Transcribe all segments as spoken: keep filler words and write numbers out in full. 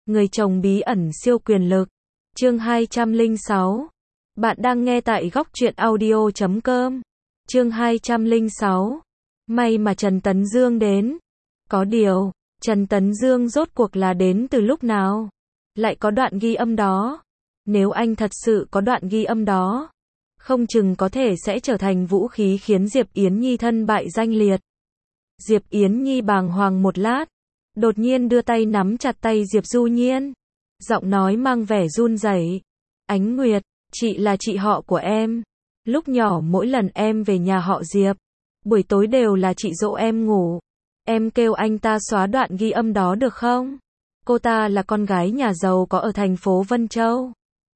Người chồng bí ẩn siêu quyền lực. Chương hai trăm lẻ sáu. Bạn đang nghe tại góc truyện audio chấm com. Chương hai trăm lẻ sáu. May mà Trần Tấn Dương đến. Có điều, Trần Tấn Dương rốt cuộc là đến từ lúc nào? Lại có đoạn ghi âm đó. Nếu anh thật sự có đoạn ghi âm đó, không chừng có thể sẽ trở thành vũ khí khiến Diệp Yến Nhi thân bại danh liệt. Diệp Yến Nhi bàng hoàng một lát, đột nhiên đưa tay nắm chặt tay Diệp Du Nhiên. Giọng nói mang vẻ run rẩy. Ánh Nguyệt, chị là chị họ của em. Lúc nhỏ mỗi lần em về nhà họ Diệp, buổi tối đều là chị dỗ em ngủ. Em kêu anh ta xóa đoạn ghi âm đó được không? Cô ta là con gái nhà giàu có ở thành phố Vân Châu.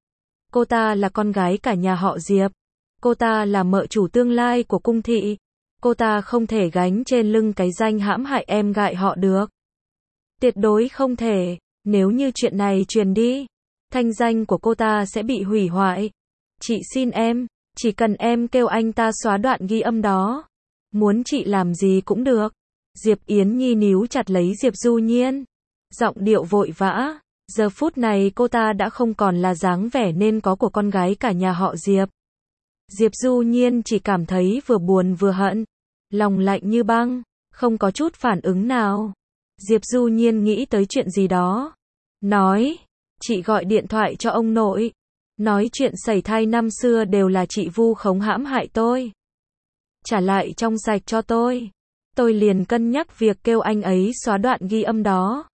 Cô ta là con gái cả nhà họ Diệp. Cô ta là mợ chủ tương lai của cung thị. Cô ta không thể gánh trên lưng cái danh hãm hại em gại họ được. Tuyệt đối không thể. Nếu như chuyện này truyền đi, thanh danh của cô ta sẽ bị hủy hoại. Chị xin em, chỉ cần em kêu anh ta xóa đoạn ghi âm đó, muốn chị làm gì cũng được. Diệp Yến Nhi níu chặt lấy Diệp Du Nhiên, giọng điệu vội vã. Giờ phút này cô ta đã không còn là dáng vẻ nên có của con gái cả nhà họ Diệp. Diệp Du Nhiên chỉ cảm thấy vừa buồn vừa hận, lòng lạnh như băng, không có chút phản ứng nào. Diệp Du Nhiên nghĩ tới chuyện gì đó, nói, chị gọi điện thoại cho ông nội, nói chuyện sẩy thai năm xưa đều là chị vu khống hãm hại tôi. Trả lại trong sạch cho tôi. Tôi liền cân nhắc việc kêu anh ấy xóa đoạn ghi âm đó.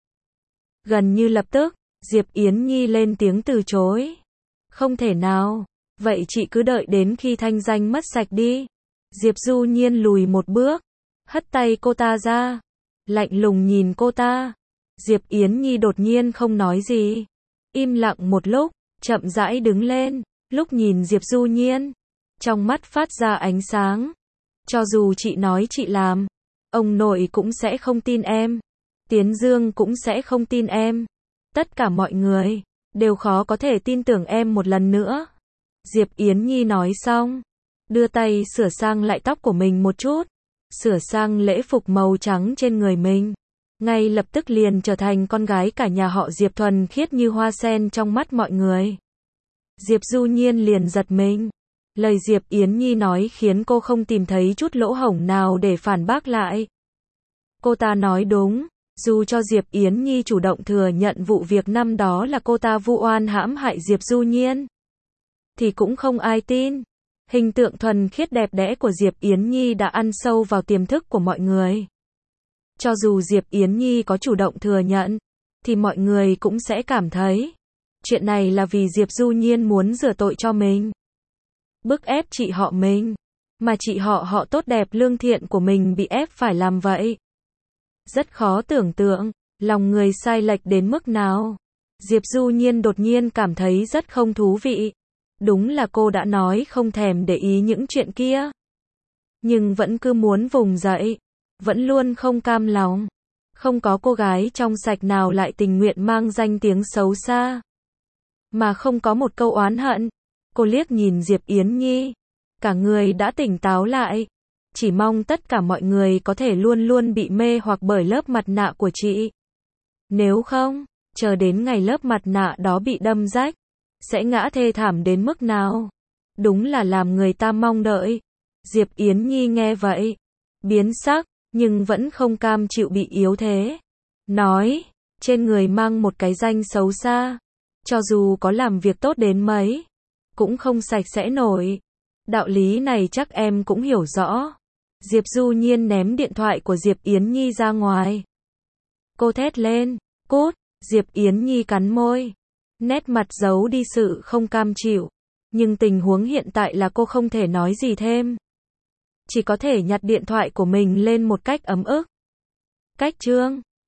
Gần như lập tức, Diệp Yến Nhi lên tiếng từ chối. Không thể nào, vậy chị cứ đợi đến khi thanh danh mất sạch đi. Diệp Du Nhiên lùi một bước, hất tay cô ta ra, lạnh lùng nhìn cô ta. Diệp Yến Nhi đột nhiên không nói gì, im lặng một lúc, chậm rãi đứng lên, lúc nhìn Diệp Du Nhiên, trong mắt phát ra ánh sáng. Cho dù chị nói chị làm, ông nội cũng sẽ không tin em, Tiến Dương cũng sẽ không tin em, tất cả mọi người đều khó có thể tin tưởng em một lần nữa. Diệp Yến Nhi nói xong, đưa tay sửa sang lại tóc của mình một chút, sửa sang lễ phục màu trắng trên người mình, ngay lập tức liền trở thành con gái cả nhà họ Diệp thuần khiết như hoa sen trong mắt mọi người. Diệp Du Nhiên liền giật mình. Lời Diệp Yến Nhi nói khiến cô không tìm thấy chút lỗ hổng nào để phản bác lại. Cô ta nói đúng, dù cho Diệp Yến Nhi chủ động thừa nhận vụ việc năm đó là cô ta vu oan hãm hại Diệp Du Nhiên, thì cũng không ai tin. Hình tượng thuần khiết đẹp đẽ của Diệp Yến Nhi đã ăn sâu vào tiềm thức của mọi người. Cho dù Diệp Yến Nhi có chủ động thừa nhận, thì mọi người cũng sẽ cảm thấy chuyện này là vì Diệp Du Nhiên muốn rửa tội cho mình, bức ép chị họ mình, mà chị họ họ tốt đẹp lương thiện của mình bị ép phải làm vậy. Rất khó tưởng tượng, lòng người sai lệch đến mức nào. Diệp Du Nhiên đột nhiên cảm thấy rất không thú vị. Đúng là cô đã nói không thèm để ý những chuyện kia, nhưng vẫn cứ muốn vùng dậy, vẫn luôn không cam lòng. Không có cô gái trong sạch nào lại tình nguyện mang danh tiếng xấu xa, mà không có một câu oán hận. Cô liếc nhìn Diệp Yến Nhi, cả người đã tỉnh táo lại. Chỉ mong tất cả mọi người có thể luôn luôn bị mê hoặc bởi lớp mặt nạ của chị. Nếu không, chờ đến ngày lớp mặt nạ đó bị đâm rách, sẽ ngã thê thảm đến mức nào. Đúng là làm người ta mong đợi. Diệp Yến Nhi nghe vậy, biến sắc, nhưng vẫn không cam chịu bị yếu thế. Nói, trên người mang một cái danh xấu xa, cho dù có làm việc tốt đến mấy, cũng không sạch sẽ nổi. Đạo lý này chắc em cũng hiểu rõ. Diệp Du Nhiên ném điện thoại của Diệp Yến Nhi ra ngoài. Cô thét lên, cút. Diệp Yến Nhi cắn môi, nét mặt giấu đi sự không cam chịu. Nhưng tình huống hiện tại là cô không thể nói gì thêm, chỉ có thể nhặt điện thoại của mình lên một cách ấm ức. Cách chương